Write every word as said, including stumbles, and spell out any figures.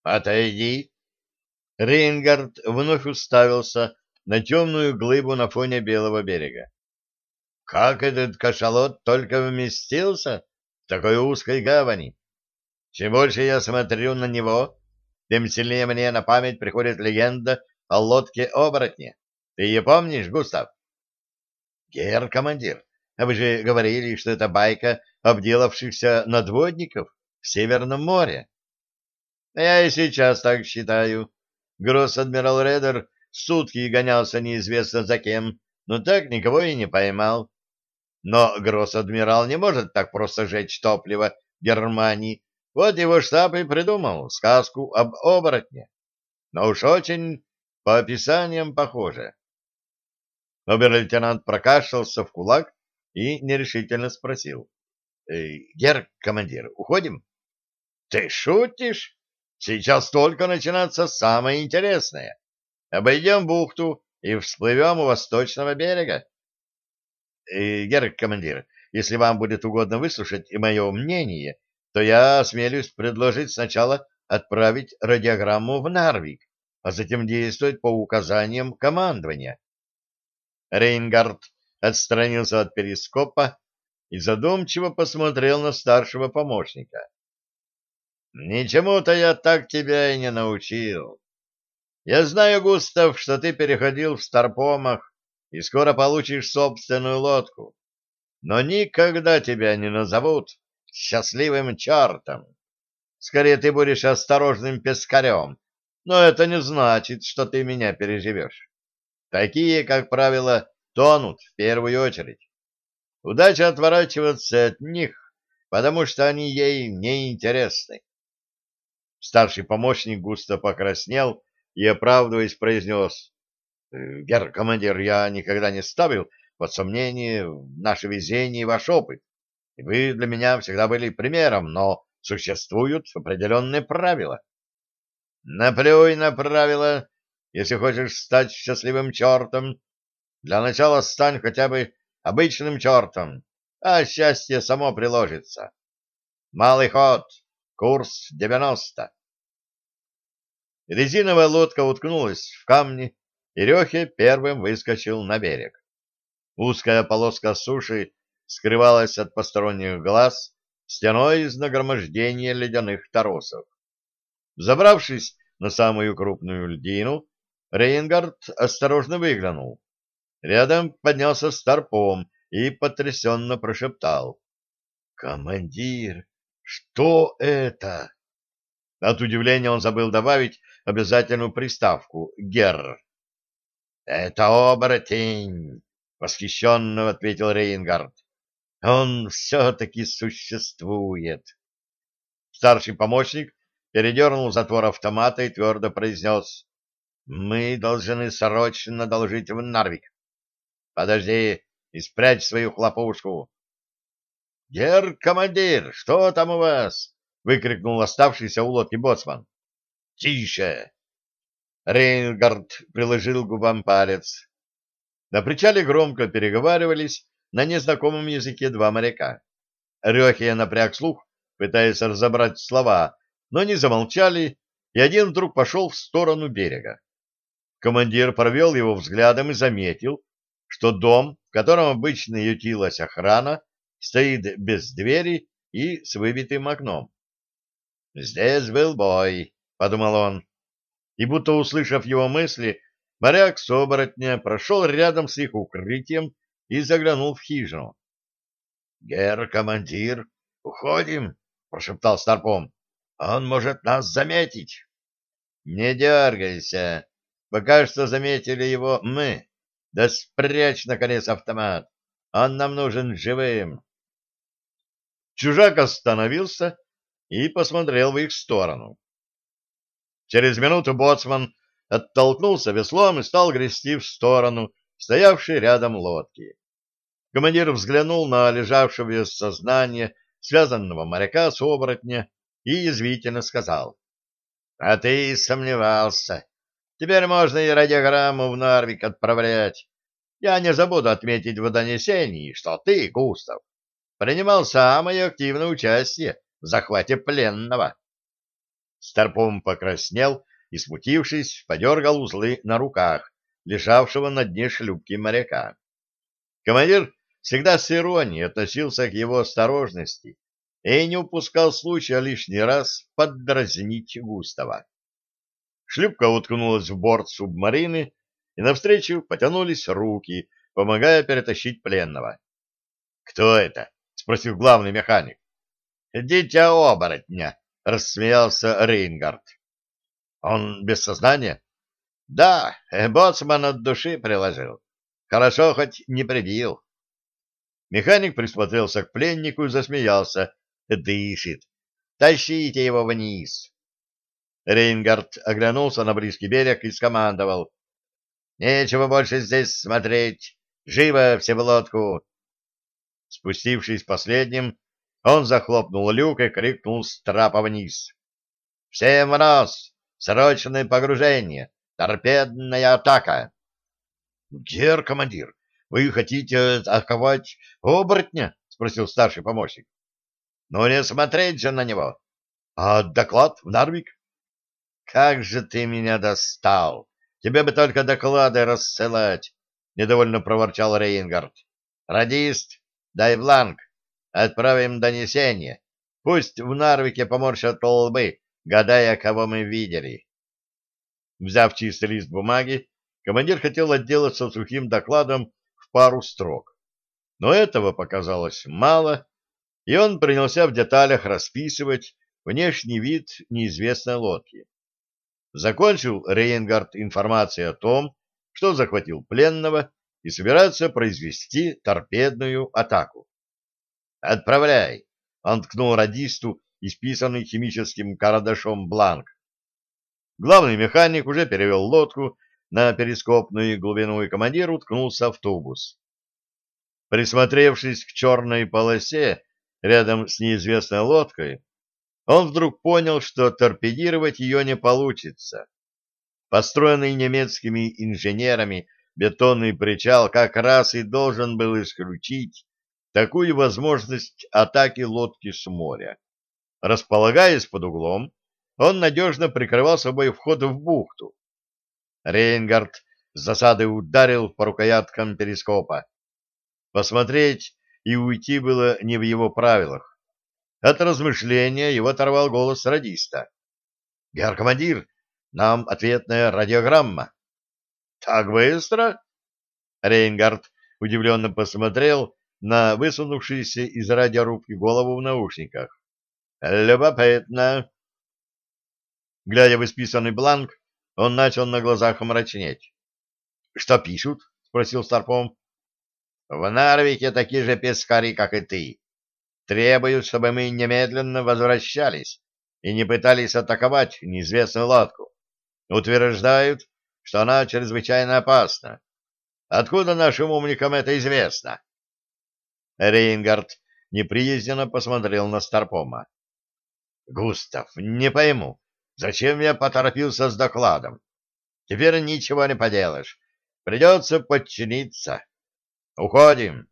Отойди. Рейнгард вновь уставился на темную глыбу на фоне белого берега. Как этот кашалот только вместился в такой узкой гавани? Чем больше я смотрю на него, тем сильнее мне на память приходит легенда о лодке-оборотне. Ты ее помнишь, Густав? Гер, командир, а вы же говорили, что это байка обделавшихся надводников в Северном море. Я и сейчас так считаю. Гросс-адмирал Редер сутки гонялся неизвестно за кем, но так никого и не поймал. Но гросс-адмирал не может так просто жечь топливо Германии. Вот его штаб и придумал сказку об оборотне. Но уж очень по описаниям похоже. Обер-лейтенант прокашлялся в кулак и нерешительно спросил. «Э, — Герр, командир, уходим? — Ты шутишь? Сейчас только начинается самое интересное. Обойдем бухту и всплывем у восточного берега. Э, — Герр, командир, если вам будет угодно выслушать и мое мнение, то я осмелюсь предложить сначала отправить радиограмму в Нарвик, а затем действовать по указаниям командования. Рейнгард отстранился от перископа и задумчиво посмотрел на старшего помощника. «Ничему-то я так тебя и не научил. Я знаю, Густав, что ты переходил в Старпомах и скоро получишь собственную лодку, но никогда тебя не назовут счастливым чертом. Скорее, ты будешь осторожным пескарем, но это не значит, что ты меня переживешь. Такие, как правило, тонут в первую очередь. Удача отворачиваться от них, потому что они ей не интересны. Старший помощник густо покраснел и, оправдываясь, произнес: «Герр командир, я никогда не ставил под сомнение наше везение и ваш опыт. И вы для меня всегда были примером, но существуют определенные правила». «Наплюй на правила, если хочешь стать счастливым чертом. Для начала стань хотя бы обычным чертом, а счастье само приложится. Малый ход, курс девяносто». Резиновая лодка уткнулась в камни, и Рехе первым выскочил на берег. Узкая полоска суши скрывалась от посторонних глаз стеной из нагромождения ледяных торосов. Забравшись на самую крупную льдину, Рейнгард осторожно выглянул. Рядом поднялся Старпом и потрясенно прошептал: «Командир, что это?» От удивления он забыл добавить обязательную приставку «герр». «Это оборотень!» — восхищенно ответил Рейнгард. «Он все-таки существует!» Старший помощник передернул затвор автомата и твердо произнес: «Мы должны срочно доложить в Нарвик. Подожди и спрячь свою хлопушку». «Герр командир, что там у вас?» — выкрикнул оставшийся у лодки боцман. «Тише!» Рейнгард приложил к губам палец. На причале громко переговаривались на незнакомом языке два моряка. Рехе напряг слух, пытаясь разобрать слова, но они замолчали, и один вдруг пошел в сторону берега. Командир провел его взглядом и заметил, что дом, в котором обычно ютилась охрана, стоит без двери и с выбитым окном. «Здесь был бой», — подумал он, и, будто услышав его мысли, моряк с оборотня прошел рядом с их укрытием и заглянул в хижину. «Герр командир, уходим», — прошептал Старпом. «Он может нас заметить». «Не дергайся. Пока что заметили его мы. Да спрячь, наконец, автомат. Он нам нужен живым». Чужак остановился и посмотрел в их сторону. Через минуту боцман оттолкнулся веслом и стал грести в сторону стоявшей рядом лодки. Командир взглянул на лежавшего без сознания связанного моряка с оборотня и язвительно сказал: «А ты и сомневался. Теперь можно и радиограмму в Нарвик отправлять. Я не забуду отметить в донесении, что ты, Густав, принимал самое активное участие в захвате пленного». Старпом покраснел и, смутившись, подергал узлы на руках лежавшего на дне шлюпки моряка. Командир всегда с иронией относился к его осторожности и не упускал случая лишний раз поддразнить Густава. Шлюпка уткнулась в борт субмарины, и навстречу потянулись руки, помогая перетащить пленного. — Кто это? — спросил главный механик. — Дитя оборотня, — рассмеялся Рейнгард. — Он без сознания? — Да, боцман от души приложил. Хорошо, хоть не прибил. Механик присмотрелся к пленнику и засмеялся. — Дышит. Тащите его вниз. Рейнгард оглянулся на близкий берег и скомандовал. — Нечего больше здесь смотреть. Живо все в лодку. Спустившись последним, он захлопнул люк и крикнул с трапа вниз. — Всем в нос! Срочное погружение! Торпедная атака! — Гер, командир, вы хотите атаковать оборотня? — спросил старший помощник. — Ну, не смотреть же на него. — А доклад в Нарвик? — Как же ты меня достал! Тебе бы только доклады рассылать! — недовольно проворчал Рейнгард. — Радист, дай бланк. Отправим донесение. Пусть в Нарвике поморщат лбы, гадая, кого мы видели. Взяв чистый лист бумаги, командир хотел отделаться сухим докладом в пару строк. Но этого показалось мало, и он принялся в деталях расписывать внешний вид неизвестной лодки. Закончил Рейнгард информацией о том, что захватил пленного и собирается произвести торпедную атаку. «Отправляй!» — он ткнул радисту исписанный химическим карандашом бланк. Главный механик уже перевел лодку на перископную глубину, и командир уткнулся в тубус. Присмотревшись к черной полосе рядом с неизвестной лодкой, он вдруг понял, что торпедировать ее не получится. Построенный немецкими инженерами бетонный причал как раз и должен был исключить такую возможность атаки лодки с моря. Располагаясь под углом, он надежно прикрывал собой вход в бухту. Рейнгард с засады ударил по рукояткам перископа. Посмотреть и уйти было не в его правилах. От размышления его оторвал голос радиста. — Герр командир, нам ответная радиограмма. — Так быстро? Рейнгард удивленно посмотрел на высунувшуюся из радиорубки голову в наушниках. — Любопытно. Глядя в исписанный бланк, он начал на глазах мрачнеть. — Что пишут? — спросил Старпом. — В Нарвике такие же пескари, как и ты. Требуют, чтобы мы немедленно возвращались и не пытались атаковать неизвестную лодку. Утверждают, что она чрезвычайно опасна. Откуда нашим умникам это известно? Рейнгард неприязненно посмотрел на Старпома. — Густав, не пойму, зачем я поторопился с докладом? Теперь ничего не поделаешь. Придется подчиниться. Уходим.